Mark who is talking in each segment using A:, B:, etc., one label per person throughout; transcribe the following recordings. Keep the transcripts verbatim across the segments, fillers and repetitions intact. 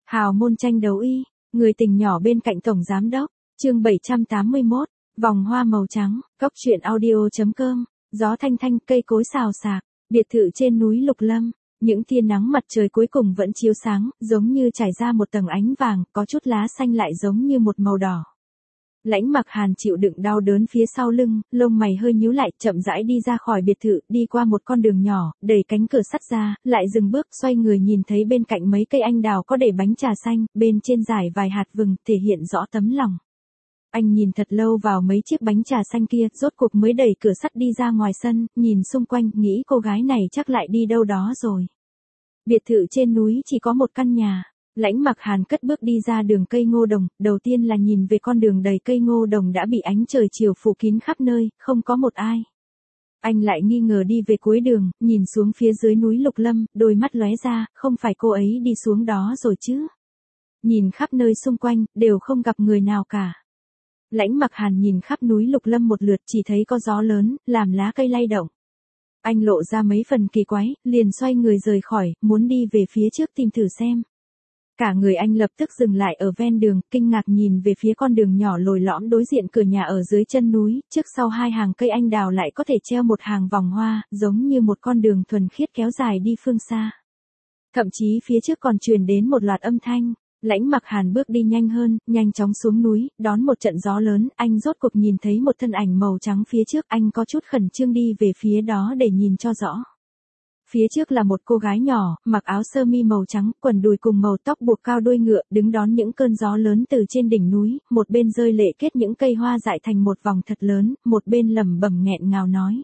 A: Hào môn tranh đấu y, người tình nhỏ bên cạnh tổng giám đốc, chương bảy trăm tám mươi mốt, vòng hoa màu trắng, cốc truyện audio.com, gió thanh thanh cây cối xào xạc, biệt thự trên núi Lục Lâm, những tia nắng mặt trời cuối cùng vẫn chiếu sáng, giống như trải ra một tầng ánh vàng, có chút lá xanh lại giống như một màu đỏ. Lãnh Mặc Hàn chịu đựng đau đớn phía sau lưng, lông mày hơi nhíu lại, chậm rãi đi ra khỏi biệt thự, đi qua một con đường nhỏ, đẩy cánh cửa sắt ra, lại dừng bước, xoay người nhìn thấy bên cạnh mấy cây anh đào có để bánh trà xanh, bên trên rải vài hạt vừng, thể hiện rõ tấm lòng. Anh nhìn thật lâu vào mấy chiếc bánh trà xanh kia, rốt cuộc mới đẩy cửa sắt đi ra ngoài sân, nhìn xung quanh, nghĩ cô gái này chắc lại đi đâu đó rồi. Biệt thự trên núi chỉ có một căn nhà. Lãnh Mặc Hàn cất bước đi ra đường cây ngô đồng, đầu tiên là nhìn về con đường đầy cây ngô đồng đã bị ánh trời chiều phủ kín khắp nơi, không có một ai. Anh lại nghi ngờ đi về cuối đường, nhìn xuống phía dưới núi Lục Lâm, đôi mắt lóe ra, không phải cô ấy đi xuống đó rồi chứ. Nhìn khắp nơi xung quanh, đều không gặp người nào cả. Lãnh Mặc Hàn nhìn khắp núi Lục Lâm một lượt, chỉ thấy có gió lớn, làm lá cây lay động. Anh lộ ra mấy phần kỳ quái, liền xoay người rời khỏi, muốn đi về phía trước tìm thử xem. Cả người anh lập tức dừng lại ở ven đường, kinh ngạc nhìn về phía con đường nhỏ lồi lõm đối diện cửa nhà ở dưới chân núi, trước sau hai hàng cây anh đào lại có thể treo một hàng vòng hoa, giống như một con đường thuần khiết kéo dài đi phương xa. Thậm chí phía trước còn truyền đến một loạt âm thanh. Lãnh Mặc Hàn bước đi nhanh hơn, nhanh chóng xuống núi, đón một trận gió lớn, anh rốt cuộc nhìn thấy một thân ảnh màu trắng phía trước, anh có chút khẩn trương đi về phía đó để nhìn cho rõ. Phía trước là một cô gái nhỏ, mặc áo sơ mi màu trắng, quần đùi cùng màu tóc buộc cao đuôi ngựa, đứng đón những cơn gió lớn từ trên đỉnh núi, một bên rơi lệ kết những cây hoa dại thành một vòng thật lớn, một bên lẩm bẩm nghẹn ngào nói.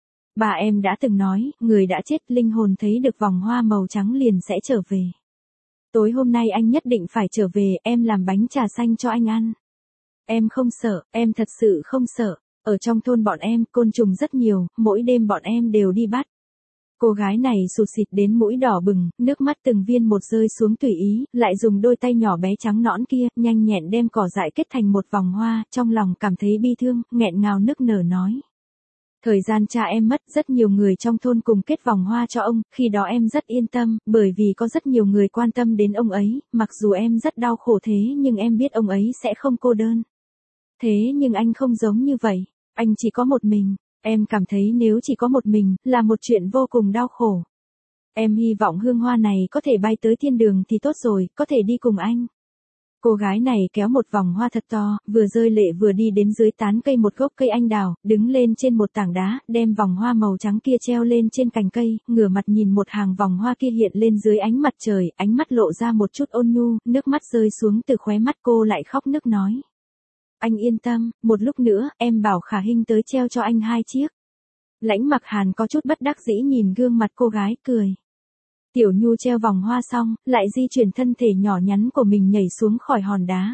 A: Bà em đã từng nói, người đã chết, linh hồn thấy được vòng hoa màu trắng liền sẽ trở về. Tối hôm nay anh nhất định phải trở về, em làm bánh trà xanh cho anh ăn. Em không sợ, em thật sự không sợ, ở trong thôn bọn em, côn trùng rất nhiều, mỗi đêm bọn em đều đi bắt. Cô gái này sụt sịt đến mũi đỏ bừng, nước mắt từng viên một rơi xuống tùy ý, lại dùng đôi tay nhỏ bé trắng nõn kia, nhanh nhẹn đem cỏ dại kết thành một vòng hoa, trong lòng cảm thấy bi thương, nghẹn ngào nức nở nói. Thời gian cha em mất, rất nhiều người trong thôn cùng kết vòng hoa cho ông, khi đó em rất yên tâm, bởi vì có rất nhiều người quan tâm đến ông ấy, mặc dù em rất đau khổ thế nhưng em biết ông ấy sẽ không cô đơn. Thế nhưng anh không giống như vậy, anh chỉ có một mình. Em cảm thấy nếu chỉ có một mình, là một chuyện vô cùng đau khổ. Em hy vọng hương hoa này có thể bay tới thiên đường thì tốt rồi, có thể đi cùng anh. Cô gái này kéo một vòng hoa thật to, vừa rơi lệ vừa đi đến dưới tán cây một gốc cây anh đào, đứng lên trên một tảng đá, đem vòng hoa màu trắng kia treo lên trên cành cây, ngửa mặt nhìn một hàng vòng hoa kia hiện lên dưới ánh mặt trời, ánh mắt lộ ra một chút ôn nhu, nước mắt rơi xuống từ khóe mắt cô lại khóc nức nói. Anh yên tâm, một lúc nữa, em bảo Khả Hinh tới treo cho anh hai chiếc. Lãnh Mặc Hàn có chút bất đắc dĩ nhìn gương mặt cô gái, cười. Tiểu Nhu treo vòng hoa xong, lại di chuyển thân thể nhỏ nhắn của mình nhảy xuống khỏi hòn đá.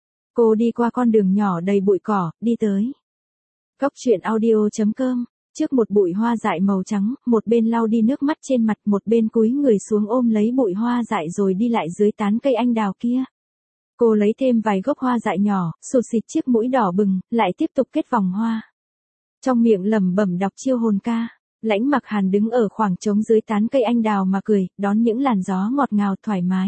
A: Cô đi qua con đường nhỏ đầy bụi cỏ, đi tới. Cốc truyện audio.com, trước một bụi hoa dại màu trắng, một bên lau đi nước mắt trên mặt, một bên cúi người xuống ôm lấy bụi hoa dại rồi đi lại dưới tán cây anh đào kia. Cô lấy thêm vài gốc hoa dại nhỏ, sụt xịt chiếc mũi đỏ bừng, lại tiếp tục kết vòng hoa. Trong miệng lẩm bẩm đọc chiêu hồn ca, Lãnh Mặc Hàn đứng ở khoảng trống dưới tán cây anh đào mà cười, đón những làn gió ngọt ngào thoải mái.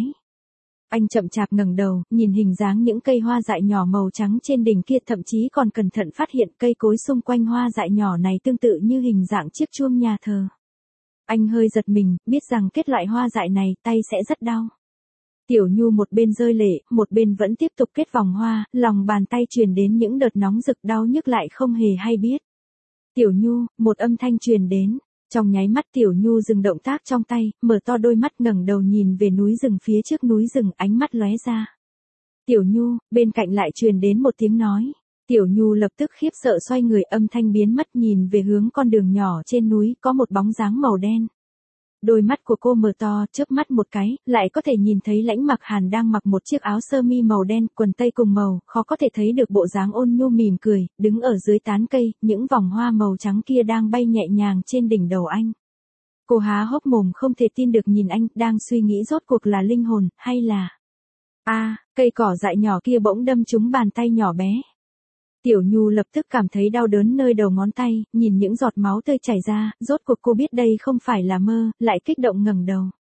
A: Anh chậm chạp ngẩng đầu, nhìn hình dáng những cây hoa dại nhỏ màu trắng trên đỉnh kia, thậm chí còn cẩn thận phát hiện cây cối xung quanh hoa dại nhỏ này tương tự như hình dạng chiếc chuông nhà thờ. Anh hơi giật mình, biết rằng kết loại hoa dại này, tay sẽ rất đau. Tiểu Nhu một bên rơi lệ, một bên vẫn tiếp tục kết vòng hoa, lòng bàn tay truyền đến những đợt nóng rực đau nhức lại không hề hay biết. Tiểu Nhu, một âm thanh truyền đến, trong nháy mắt Tiểu Nhu dừng động tác trong tay, mở to đôi mắt ngẩng đầu nhìn về núi rừng phía trước núi rừng, ánh mắt lóe ra. Tiểu Nhu, bên cạnh lại truyền đến một tiếng nói. Tiểu Nhu lập tức khiếp sợ xoay người, âm thanh biến mất, nhìn về hướng con đường nhỏ trên núi, có một bóng dáng màu đen. Đôi mắt của cô mở to, chớp mắt một cái, lại có thể nhìn thấy Lãnh Mặc Hàn đang mặc một chiếc áo sơ mi màu đen, quần tây cùng màu, khó có thể thấy được bộ dáng ôn nhu mỉm cười, đứng ở dưới tán cây, những vòng hoa màu trắng kia đang bay nhẹ nhàng trên đỉnh đầu anh. Cô há hốc mồm không thể tin được nhìn anh, đang suy nghĩ rốt cuộc là linh hồn, hay là... a à, cây cỏ dại nhỏ kia bỗng đâm trúng bàn tay nhỏ bé. Tiểu Nhu lập tức cảm thấy đau đớn nơi đầu ngón tay, nhìn những giọt máu tươi chảy ra, rốt cuộc cô biết đây không phải là mơ, lại kích động ngẩng đầu.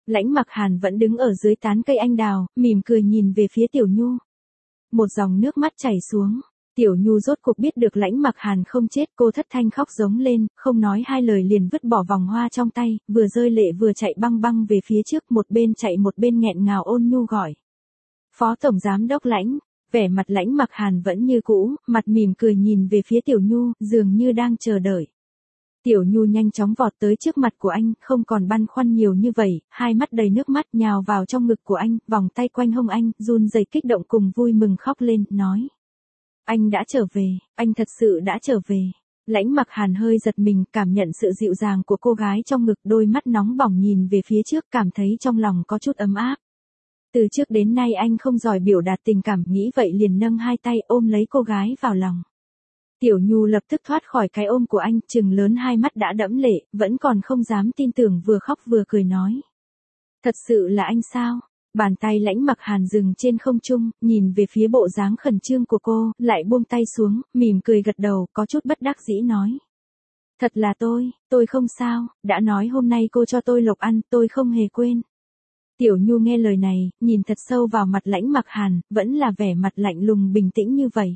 A: Lãnh Mặc Hàn vẫn đứng ở dưới tán cây anh đào, mỉm cười nhìn về phía Tiểu Nhu. Một dòng nước mắt chảy xuống. Tiểu Nhu rốt cuộc biết được Lãnh Mặc Hàn không chết, cô thất thanh khóc giống lên, không nói hai lời liền vứt bỏ vòng hoa trong tay, vừa rơi lệ vừa chạy băng băng về phía trước, một bên chạy một bên nghẹn ngào ôn nhu gọi. Phó Tổng Giám Đốc Lãnh. Vẻ mặt Lãnh Mặc Hàn vẫn như cũ, mặt mỉm cười nhìn về phía Tiểu Nhu, dường như đang chờ đợi. Tiểu Nhu nhanh chóng vọt tới trước mặt của anh, không còn băn khoăn nhiều như vậy, hai mắt đầy nước mắt nhào vào trong ngực của anh, vòng tay quanh hông anh, run rẩy kích động cùng vui mừng khóc lên, nói. Anh đã trở về, anh thật sự đã trở về. Lãnh Mặc Hàn hơi giật mình, cảm nhận sự dịu dàng của cô gái trong ngực, đôi mắt nóng bỏng nhìn về phía trước, cảm thấy trong lòng có chút ấm áp. Từ trước đến nay anh không giỏi biểu đạt tình cảm, nghĩ vậy liền nâng hai tay ôm lấy cô gái vào lòng. Tiểu Nhu lập tức thoát khỏi cái ôm của anh, trừng lớn hai mắt đã đẫm lệ, vẫn còn không dám tin tưởng, vừa khóc vừa cười nói. Thật sự là anh sao? Bàn tay Lãnh Mặc Hàn dừng trên không trung, nhìn về phía bộ dáng khẩn trương của cô, lại buông tay xuống, mỉm cười gật đầu, có chút bất đắc dĩ nói. Thật là tôi, tôi không sao, đã nói hôm nay cô cho tôi lộc ăn, tôi không hề quên. Tiểu Nhu nghe lời này, nhìn thật sâu vào mặt Lãnh Mặc Hàn, vẫn là vẻ mặt lạnh lùng bình tĩnh như vậy.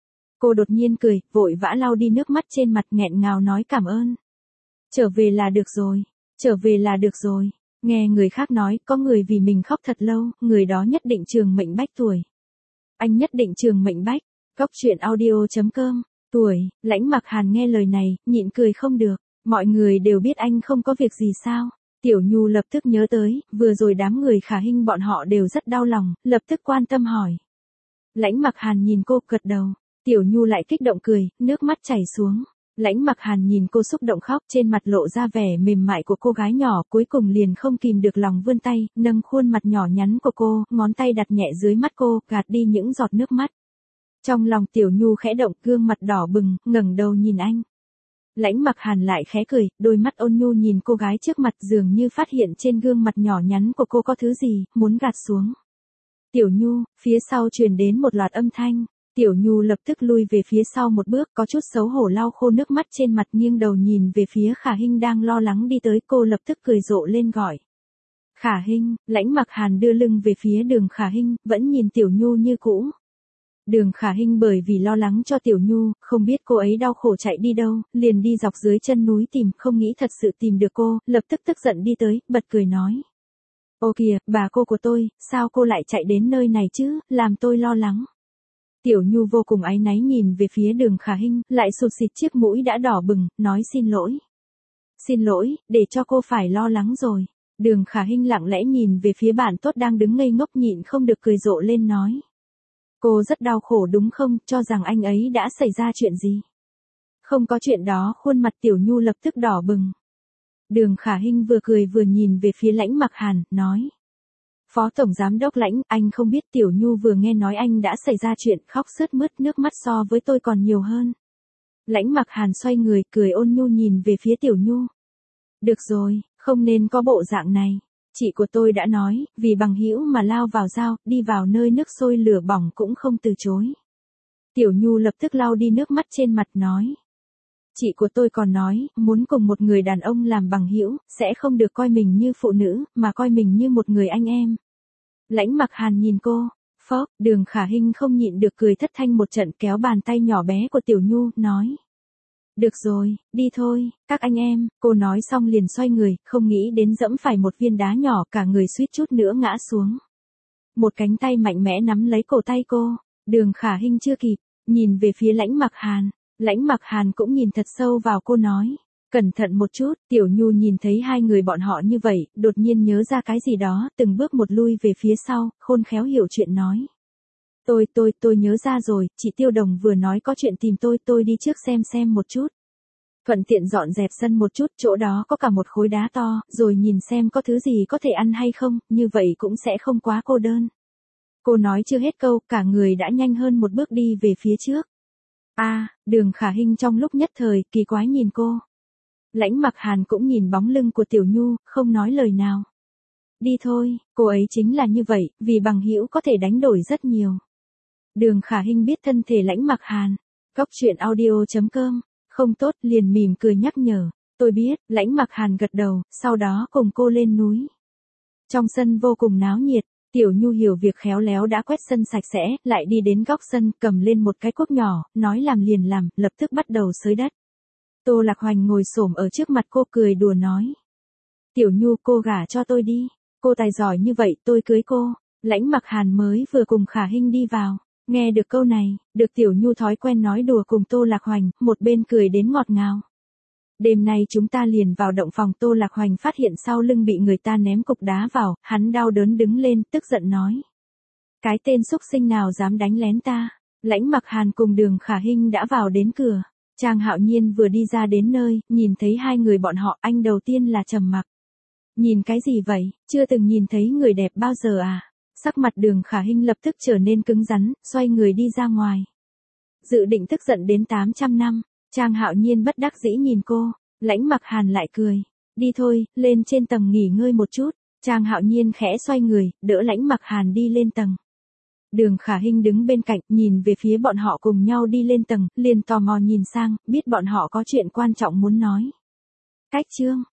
A: Cô đột nhiên cười, vội vã lau đi nước mắt trên mặt, nghẹn ngào nói cảm ơn. Trở về là được rồi, trở về là được rồi. Nghe người khác nói, có người vì mình khóc thật lâu, người đó nhất định trường mệnh bách tuổi. Anh nhất định trường mệnh bách. Cốc truyện audio chấm com. Tuổi, Lãnh Mặc Hàn nghe lời này, nhịn cười không được. Mọi người đều biết anh không có việc gì sao. Tiểu Nhu lập tức nhớ tới, vừa rồi đám người Khả Hinh bọn họ đều rất đau lòng, lập tức quan tâm hỏi. Lãnh Mặc Hàn nhìn cô, gật đầu. Tiểu Nhu lại kích động cười, nước mắt chảy xuống. Lãnh Mặc Hàn nhìn cô xúc động khóc, trên mặt lộ ra vẻ mềm mại của cô gái nhỏ, cuối cùng liền không kìm được lòng vươn tay, nâng khuôn mặt nhỏ nhắn của cô, ngón tay đặt nhẹ dưới mắt cô, gạt đi những giọt nước mắt. Trong lòng Tiểu Nhu khẽ động, gương mặt đỏ bừng, ngẩng đầu nhìn anh. Lãnh Mặc Hàn lại khẽ cười, đôi mắt ôn nhu nhìn cô gái trước mặt, dường như phát hiện trên gương mặt nhỏ nhắn của cô có thứ gì, muốn gạt xuống. Tiểu Nhu, phía sau truyền đến một loạt âm thanh. Tiểu Nhu lập tức lui về phía sau một bước, có chút xấu hổ lau khô nước mắt trên mặt, nghiêng đầu nhìn về phía Khả Hinh đang lo lắng đi tới, cô lập tức cười rộ lên gọi. Khả Hinh. Lãnh Mặc Hàn đưa lưng về phía Đường Khả Hinh, vẫn nhìn Tiểu Nhu như cũ. Đường Khả Hinh bởi vì lo lắng cho Tiểu Nhu, không biết cô ấy đau khổ chạy đi đâu, liền đi dọc dưới chân núi tìm, không nghĩ thật sự tìm được cô, lập tức tức giận đi tới, bật cười nói. Ô kìa, bà cô của tôi, sao cô lại chạy đến nơi này chứ, làm tôi lo lắng. Tiểu Nhu vô cùng áy náy nhìn về phía Đường Khả Hinh, lại sụt xịt chiếc mũi đã đỏ bừng, nói xin lỗi. Xin lỗi, để cho cô phải lo lắng rồi. Đường Khả Hinh lặng lẽ nhìn về phía bạn tốt đang đứng ngây ngốc, nhịn không được cười rộ lên nói. Cô rất đau khổ đúng không, cho rằng anh ấy đã xảy ra chuyện gì. Không có chuyện đó, khuôn mặt Tiểu Nhu lập tức đỏ bừng. Đường Khả Hinh vừa cười vừa nhìn về phía Lãnh Mặc Hàn, nói. Phó Tổng Giám Đốc Lãnh, anh không biết Tiểu Nhu vừa nghe nói anh đã xảy ra chuyện, khóc sướt mướt, nước mắt so với tôi còn nhiều hơn. Lãnh Mặc Hàn xoay người, cười ôn nhu nhìn về phía Tiểu Nhu. Được rồi, không nên có bộ dạng này. Chị của tôi đã nói, vì bằng hữu mà lao vào dao, đi vào nơi nước sôi lửa bỏng cũng không từ chối. Tiểu Nhu lập tức lau đi nước mắt trên mặt nói. Chị của tôi còn nói, muốn cùng một người đàn ông làm bằng hữu, sẽ không được coi mình như phụ nữ, mà coi mình như một người anh em. Lãnh Mặc Hàn nhìn cô, phốc, Đường Khả Hinh không nhịn được cười thất thanh một trận, kéo bàn tay nhỏ bé của Tiểu Nhu, nói. Được rồi, đi thôi, các anh em, cô nói xong liền xoay người, không nghĩ đến dẫm phải một viên đá nhỏ, cả người suýt chút nữa ngã xuống. Một cánh tay mạnh mẽ nắm lấy cổ tay cô, Đường Khả Hinh chưa kịp, nhìn về phía Lãnh Mặc Hàn. Lãnh Mặc Hàn cũng nhìn thật sâu vào cô nói. Cẩn thận một chút, Tiểu Nhu nhìn thấy hai người bọn họ như vậy, đột nhiên nhớ ra cái gì đó, từng bước một lui về phía sau, khôn khéo hiểu chuyện nói. Tôi, tôi, tôi nhớ ra rồi, chị Tiêu Đồng vừa nói có chuyện tìm tôi, tôi đi trước xem xem một chút. Thuận tiện dọn dẹp sân một chút, chỗ đó có cả một khối đá to, rồi nhìn xem có thứ gì có thể ăn hay không, như vậy cũng sẽ không quá cô đơn. Cô nói chưa hết câu, cả người đã nhanh hơn một bước đi về phía trước. A, à, Đường Khả Hinh trong lúc nhất thời, kỳ quái nhìn cô. Lãnh Mặc Hàn cũng nhìn bóng lưng của Tiểu Nhu, không nói lời nào. Đi thôi, cô ấy chính là như vậy, vì bằng hữu có thể đánh đổi rất nhiều. Đường Khả Hinh biết thân thể Lãnh Mặc Hàn. Cốc truyện audio chấm com, không tốt, liền mỉm cười nhắc nhở. Tôi biết, Lãnh Mặc Hàn gật đầu, sau đó cùng cô lên núi. Trong sân vô cùng náo nhiệt, Tiểu Nhu hiểu việc khéo léo đã quét sân sạch sẽ, lại đi đến góc sân, cầm lên một cái cuốc nhỏ, nói làm liền làm, lập tức bắt đầu xới đất. Tô Lạc Hoành ngồi xổm ở trước mặt cô cười đùa nói. Tiểu Nhu, cô gả cho tôi đi, cô tài giỏi như vậy tôi cưới cô. Lãnh Mặc Hàn mới vừa cùng Khả Hinh đi vào, nghe được câu này, được Tiểu Nhu thói quen nói đùa cùng Tô Lạc Hoành, một bên cười đến ngọt ngào. Đêm nay chúng ta liền vào động phòng. Tô Lạc Hoành phát hiện sau lưng bị người ta ném cục đá vào, hắn đau đớn đứng lên, tức giận nói. Cái tên xúc sinh nào dám đánh lén ta. Lãnh Mặc Hàn cùng Đường Khả Hinh đã vào đến cửa. Trang Hạo Nhiên vừa đi ra đến nơi, nhìn thấy hai người bọn họ, anh đầu tiên là trầm mặc. Nhìn cái gì vậy, chưa từng nhìn thấy người đẹp bao giờ à? Sắc mặt Đường Khả Hinh lập tức trở nên cứng rắn, xoay người đi ra ngoài. Dự định tức giận đến tám trăm năm, Trang Hạo Nhiên bất đắc dĩ nhìn cô, Lãnh Mặc Hàn lại cười. Đi thôi, lên trên tầng nghỉ ngơi một chút. Trang Hạo Nhiên khẽ xoay người, đỡ Lãnh Mặc Hàn đi lên tầng. Đường Khả Hinh đứng bên cạnh, nhìn về phía bọn họ cùng nhau đi lên tầng, liền tò mò nhìn sang, biết bọn họ có chuyện quan trọng muốn nói. Cách chương